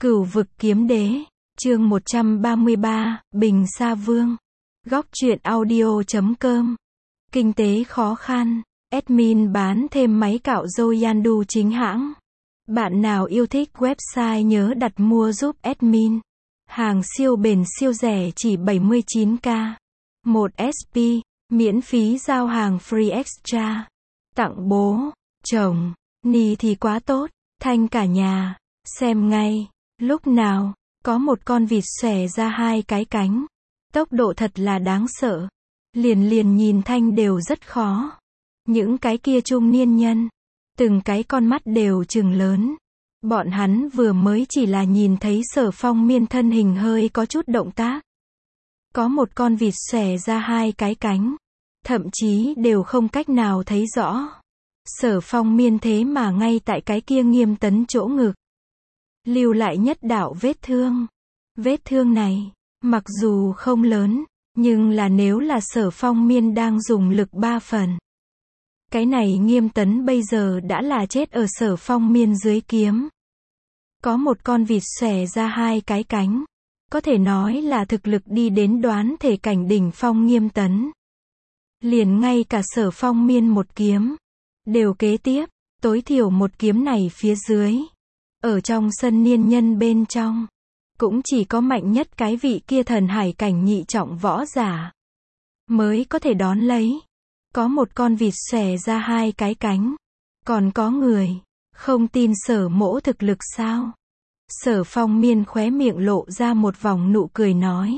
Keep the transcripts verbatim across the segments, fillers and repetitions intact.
Cửu vực kiếm đế, chương một trăm ba mươi ba, Bình Sa Vương. Góc truyện audio chấm com. Kinh tế khó khăn, admin bán thêm máy cạo râu Yandu chính hãng. Bạn nào yêu thích website nhớ đặt mua giúp admin. Hàng siêu bền siêu rẻ chỉ bảy mươi chín k. một ét pê, miễn phí giao hàng free extra. Tặng bố, chồng, ni thì quá tốt, thanh cả nhà. Xem ngay. Lúc nào, có một con vịt xòe ra hai cái cánh. Tốc độ thật là đáng sợ. Liền liền nhìn thanh đều rất khó. Những cái kia trung niên nhân, từng cái con mắt đều trừng lớn. Bọn hắn vừa mới chỉ là nhìn thấy Sở Phong Miên thân hình hơi có chút động tác. Có một con vịt xòe ra hai cái cánh. Thậm chí đều không cách nào thấy rõ. Sở Phong Miên thế mà ngay tại cái kia nghiêm tấn chỗ ngực. Lưu lại nhất đạo vết thương. Vết thương này, mặc dù không lớn, nhưng là nếu là Sở Phong Miên đang dùng lực ba phần. Cái này nghiêm tấn bây giờ đã là chết ở Sở Phong Miên dưới kiếm. Có một con vịt xòe ra hai cái cánh. Có thể nói là thực lực đi đến đoán thể cảnh đỉnh phong nghiêm tấn. Liền ngay cả Sở Phong Miên một kiếm. Đều kế tiếp, tối thiểu một kiếm này phía dưới. Ở trong sân niên nhân bên trong, cũng chỉ có mạnh nhất cái vị kia thần hải cảnh nhị trọng võ giả mới có thể đón lấy. Có một con vịt xòe ra hai cái cánh. Còn có người, không tin Sở mỗ thực lực sao? Sở Phong Miên khóe miệng lộ ra một vòng nụ cười nói.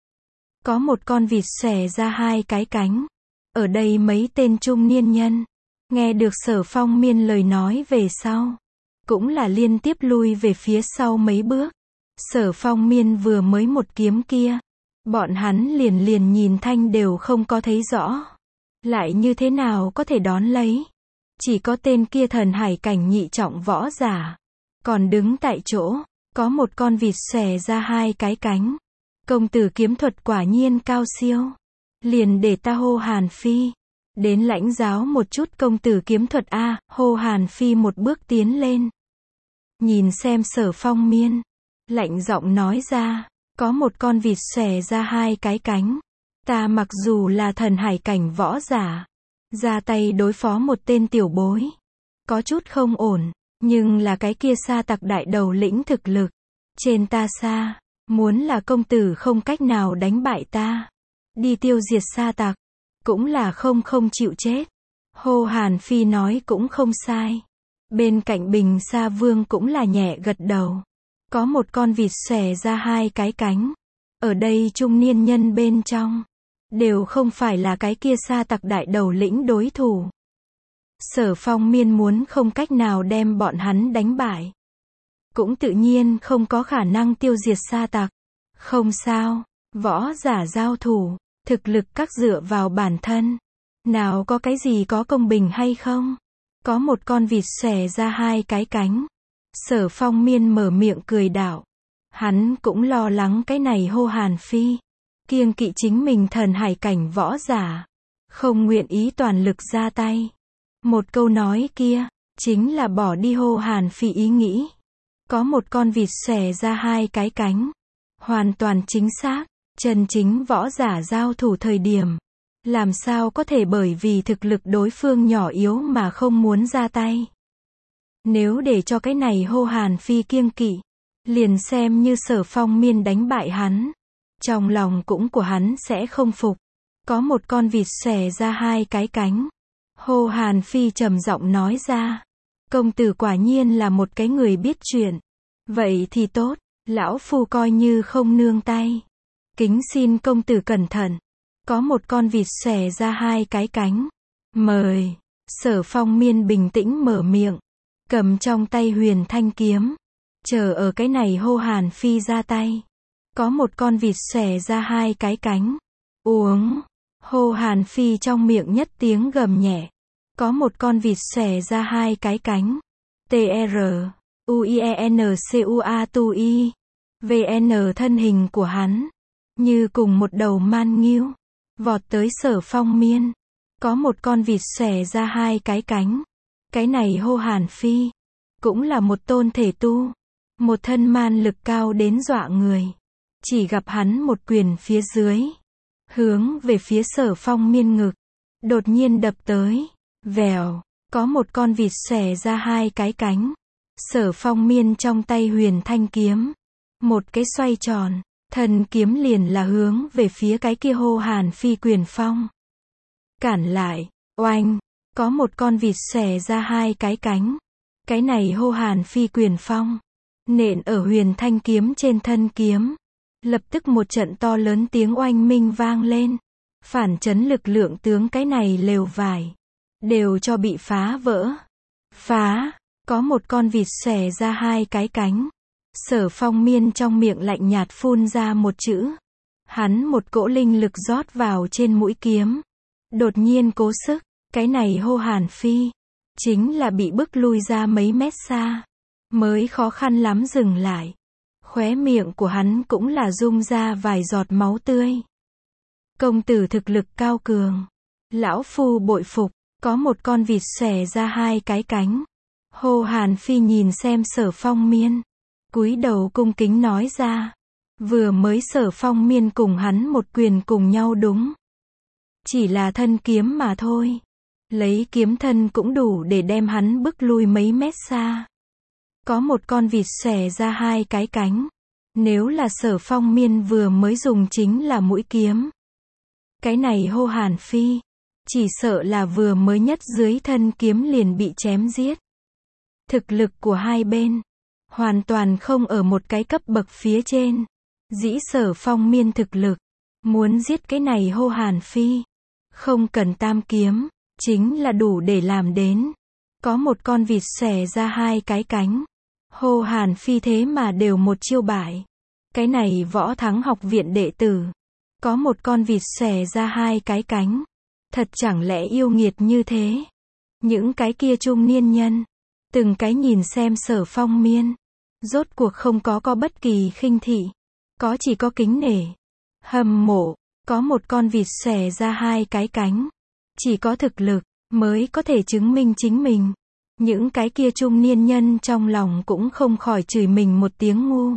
Có một con vịt xòe ra hai cái cánh. Ở đây mấy tên trung niên nhân, nghe được Sở Phong Miên lời nói về sau. Cũng là liên tiếp lui về phía sau mấy bước. Sở Phong Miên vừa mới một kiếm kia. Bọn hắn liền liền nhìn thanh đều không có thấy rõ. Lại như thế nào có thể đón lấy. Chỉ có tên kia thần hải cảnh nhị trọng võ giả. Còn đứng tại chỗ, có một con vịt xòe ra hai cái cánh. Công tử kiếm thuật quả nhiên cao siêu. Liền để ta hô Hàn Phi. Đến lãnh giáo một chút công tử kiếm thuật a. Hô Hàn Phi một bước tiến lên. Nhìn xem Sở Phong Miên. Lạnh giọng nói ra. Có một con vịt xòe ra hai cái cánh. Ta mặc dù là thần hải cảnh võ giả. Ra tay đối phó một tên tiểu bối. Có chút không ổn. Nhưng là cái kia sa tặc đại đầu lĩnh thực lực. Trên ta xa. Muốn là công tử không cách nào đánh bại ta. Đi tiêu diệt sa tặc. Cũng là không không chịu chết. Hô Hàn Phi nói cũng không sai. Bên cạnh Bình Sa Vương cũng là nhẹ gật đầu. Có một con vịt xòe ra hai cái cánh. Ở đây trung niên nhân bên trong. Đều không phải là cái kia sa tặc đại đầu lĩnh đối thủ. Sở Phong Miên muốn không cách nào đem bọn hắn đánh bại. Cũng tự nhiên không có khả năng tiêu diệt sa tặc. Không sao, võ giả giao thủ. Thực lực các dựa vào bản thân. Nào có cái gì có công bình hay không? Có một con vịt xòe ra hai cái cánh. Sở Phong Miên mở miệng cười đạo. Hắn cũng lo lắng cái này hô Hàn Phi. Kiêng kỵ chính mình thần hải cảnh võ giả. Không nguyện ý toàn lực ra tay. Một câu nói kia, chính là bỏ đi hô Hàn Phi ý nghĩ. Có một con vịt xòe ra hai cái cánh. Hoàn toàn chính xác. Chân chính võ giả giao thủ thời điểm. Làm sao có thể bởi vì thực lực đối phương nhỏ yếu mà không muốn ra tay. Nếu để cho cái này hô Hàn Phi kiêng kỵ. Liền xem như Sở Phong Miên đánh bại hắn. Trong lòng cũng của hắn sẽ không phục. Có một con vịt xòe ra hai cái cánh. Hô Hàn Phi trầm giọng nói ra. Công tử quả nhiên là một cái người biết chuyện. Vậy thì tốt, lão phu coi như không nương tay. Kính xin công tử cẩn thận. Có một con vịt xòe ra hai cái cánh. Mời. Sở Phong Miên bình tĩnh mở miệng. Cầm trong tay huyền thanh kiếm. Chờ ở cái này hô Hàn Phi ra tay. Có một con vịt xòe ra hai cái cánh. Uống. Hô Hàn Phi trong miệng nhất tiếng gầm nhẹ. Có một con vịt xòe ra hai cái cánh. T R. U I E N C U A T U I. V N thân hình của hắn. Như cùng một đầu man nghiêu. Vọt tới Sở Phong Miên. Có một con vịt xòe ra hai cái cánh. Cái này hô Hàn Phi. Cũng là một tôn thể tu. Một thân man lực cao đến dọa người. Chỉ gặp hắn một quyền phía dưới. Hướng về phía Sở Phong Miên ngực. Đột nhiên đập tới. Vèo. Có một con vịt xòe ra hai cái cánh. Sở Phong Miên trong tay huyền thanh kiếm. Một cái xoay tròn. Thần kiếm liền là hướng về phía cái kia hô hàn phi quyền phong. Cản lại. Oanh. Có một con vịt xòe ra hai cái cánh. Cái này hô hàn phi quyền phong. Nện ở huyền thanh kiếm trên thân kiếm. Lập tức một trận to lớn tiếng oanh minh vang lên. Phản chấn lực lượng tướng cái này lều vải. Đều cho bị phá vỡ. Phá. Có một con vịt xòe ra hai cái cánh. Sở Phong Miên trong miệng lạnh nhạt phun ra một chữ. Hắn một cỗ linh lực rót vào trên mũi kiếm. Đột nhiên cố sức. Cái này hô hàn phi. Chính là bị bức lui ra mấy mét xa. Mới khó khăn lắm dừng lại. Khóe miệng của hắn cũng là rung ra vài giọt máu tươi. Công tử thực lực cao cường. Lão phu bội phục. Có một con vịt xòe ra hai cái cánh. Hô hàn phi nhìn xem Sở Phong Miên. Cúi đầu cung kính nói ra. Vừa mới Sở Phong Miên cùng hắn một quyền cùng nhau đúng. Chỉ là thân kiếm mà thôi. Lấy kiếm thân cũng đủ để đem hắn bức lui mấy mét xa. Có một con vịt xòe ra hai cái cánh. Nếu là Sở Phong Miên vừa mới dùng chính là mũi kiếm. Cái này hô hàn phi. Chỉ sợ là vừa mới nhất dưới thân kiếm liền bị chém giết. Thực lực của hai bên. Hoàn toàn không ở một cái cấp bậc phía trên. Dĩ Sở Phong Miên thực lực. Muốn giết cái này hô hàn phi. Không cần tam kiếm. Chính là đủ để làm đến. Có một con vịt xòe ra hai cái cánh. Hô hàn phi thế mà đều một chiêu bại. Cái này Võ Thắng học viện đệ tử. Có một con vịt xòe ra hai cái cánh. Thật chẳng lẽ yêu nghiệt như thế. Những cái kia trung niên nhân. Từng cái nhìn xem Sở Phong Miên. Rốt cuộc không có có bất kỳ khinh thị. Có chỉ có kính nể. Hâm mộ. Có một con vịt xòe ra hai cái cánh. Chỉ có thực lực. Mới có thể chứng minh chính mình. Những cái kia trung niên nhân trong lòng cũng không khỏi chửi mình một tiếng ngu.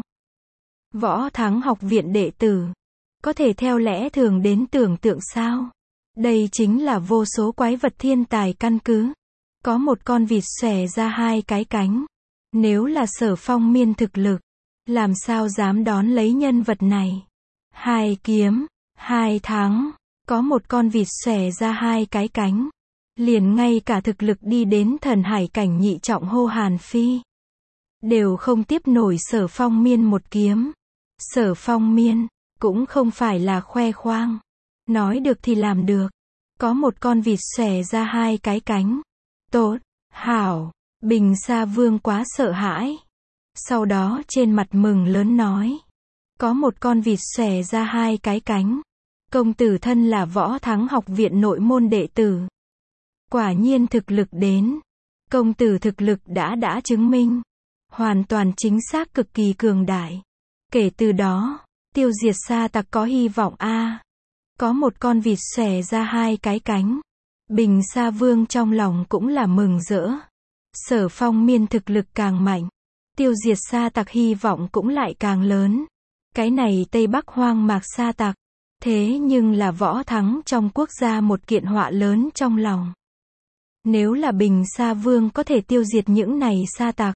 Võ Thắng học viện đệ tử. Có thể theo lẽ thường đến tưởng tượng sao. Đây chính là vô số quái vật thiên tài căn cứ. Có một con vịt xòe ra hai cái cánh. Nếu là Sở Phong Miên thực lực. Làm sao dám đón lấy nhân vật này. Hai kiếm. Hai thắng. Có một con vịt xòe ra hai cái cánh. Liền ngay cả thực lực đi đến thần hải cảnh nhị trọng hô hàn phi. Đều không tiếp nổi Sở Phong Miên một kiếm. Sở Phong Miên. Cũng không phải là khoe khoang. Nói được thì làm được. Có một con vịt xòe ra hai cái cánh. Tốt. Hảo. Bình Sa Vương quá sợ hãi. Sau đó trên mặt mừng lớn nói. Có một con vịt xòe ra hai cái cánh. Công tử thân là Võ Thắng học viện nội môn đệ tử. Quả nhiên thực lực đến. Công tử thực lực đã đã chứng minh. Hoàn toàn chính xác cực kỳ cường đại. Kể từ đó, tiêu diệt sa tặc có hy vọng a. Có một con vịt xòe ra hai cái cánh. Bình Sa Vương trong lòng cũng là mừng rỡ. Sở Phong Miên thực lực càng mạnh. Tiêu diệt sa tặc hy vọng cũng lại càng lớn. Cái này Tây Bắc hoang mạc sa tặc. Thế nhưng là Võ Thắng trong quốc gia một kiện họa lớn trong lòng. Nếu là Bình Sa Vương có thể tiêu diệt những này sa tặc.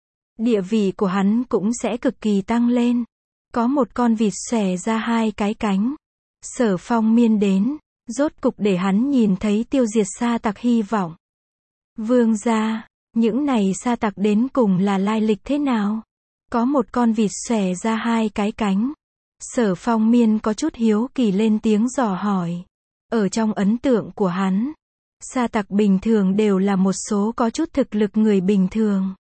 Địa vị của hắn cũng sẽ cực kỳ tăng lên. Có một con vịt xòe ra hai cái cánh. Sở Phong Miên đến. Rốt cục để hắn nhìn thấy tiêu diệt sa tặc hy vọng. Vương gia. Những này sa tặc đến cùng là lai lịch thế nào? Có một con vịt xòe ra hai cái cánh. Sở Phong Miên có chút hiếu kỳ lên tiếng dò hỏi. Ở trong ấn tượng của hắn, sa tặc bình thường đều là một số có chút thực lực người bình thường.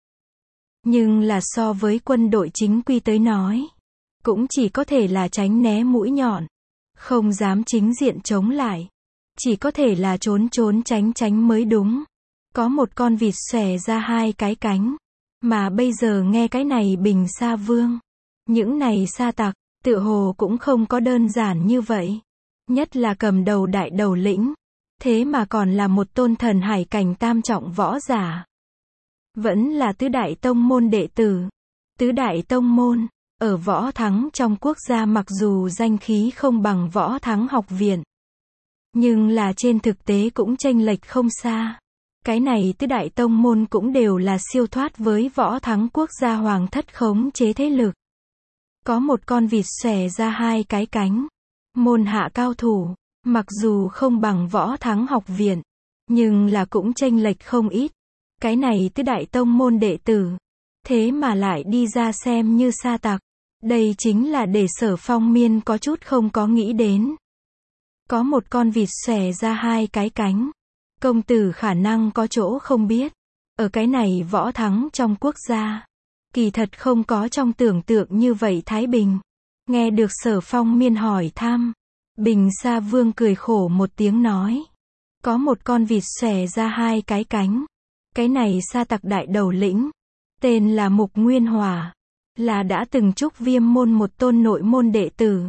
Nhưng là so với quân đội chính quy tới nói, cũng chỉ có thể là tránh né mũi nhọn. Không dám chính diện chống lại. Chỉ có thể là trốn trốn tránh tránh mới đúng. Có một con vịt xòe ra hai cái cánh. Mà bây giờ nghe cái này Bình Sa Vương. Những này sa tặc, tựa hồ cũng không có đơn giản như vậy. Nhất là cầm đầu đại đầu lĩnh. Thế mà còn là một tôn thần hải cảnh tam trọng võ giả. Vẫn là tứ đại tông môn đệ tử. Tứ đại tông môn, ở võ thắng trong quốc gia mặc dù danh khí không bằng võ thắng học viện, nhưng là trên thực tế cũng chênh lệch không xa. Cái này tứ đại tông môn cũng đều là siêu thoát với võ thắng quốc gia hoàng thất khống chế thế lực. Có một con vịt xòe ra hai cái cánh. Môn hạ cao thủ, mặc dù không bằng võ thắng học viện, nhưng là cũng chênh lệch không ít. Cái này tứ đại tông môn đệ tử, thế mà lại đi ra xem như sa tặc. Đây chính là để Sở Phong Miên có chút không có nghĩ đến. Có một con vịt xòe ra hai cái cánh. Công tử khả năng có chỗ không biết. Ở cái này võ thắng trong quốc gia, kỳ thật không có trong tưởng tượng như vậy thái bình. Nghe được Sở Phong Miên hỏi thăm, Bình Sa Vương cười khổ một tiếng nói. Có một con vịt xòe ra hai cái cánh. Cái này sa tặc đại đầu lĩnh, tên là Mục Nguyên Hỏa, là đã từng trúc Viêm môn một tôn nội môn đệ tử.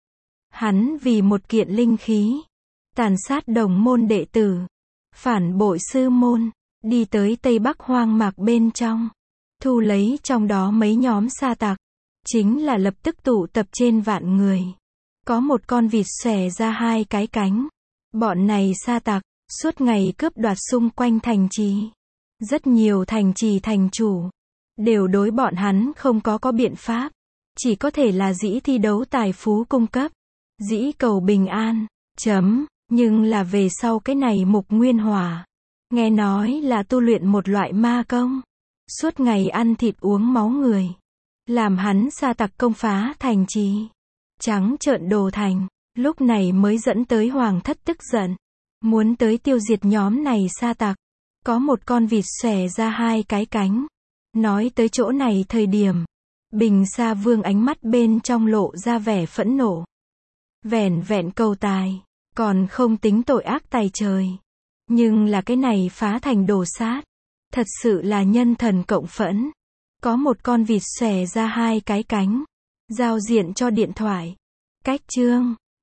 Hắn vì một kiện linh khí, tàn sát đồng môn đệ tử, phản bội sư môn, đi tới Tây Bắc hoang mạc bên trong, thu lấy trong đó mấy nhóm sa tặc, chính là lập tức tụ tập trên vạn người. Có một con vịt xòe ra hai cái cánh. Bọn này sa tặc, suốt ngày cướp đoạt xung quanh thành trì. Rất nhiều thành trì thành chủ, đều đối bọn hắn không có có biện pháp. Chỉ có thể là dĩ thi đấu tài phú cung cấp, dĩ cầu bình an, chấm. Nhưng là về sau cái này Mục Nguyên Hỏa, nghe nói là tu luyện một loại ma công, suốt ngày ăn thịt uống máu người, làm hắn sa tặc công phá thành trì, trắng trợn đồ thành, lúc này mới dẫn tới hoàng thất tức giận, muốn tới tiêu diệt nhóm này sa tặc. Có một con vịt xòe ra hai cái cánh. Nói tới chỗ này thời điểm, Bình Sa Vương ánh mắt bên trong lộ ra vẻ phẫn nộ. Vẻn vẹn cầu tài, còn không tính tội ác tày trời. Nhưng là cái này phá thành đồ sát, thật sự là nhân thần cộng phẫn. Có một con vịt xòe ra hai cái cánh, giao diện cho điện thoại. Cách chương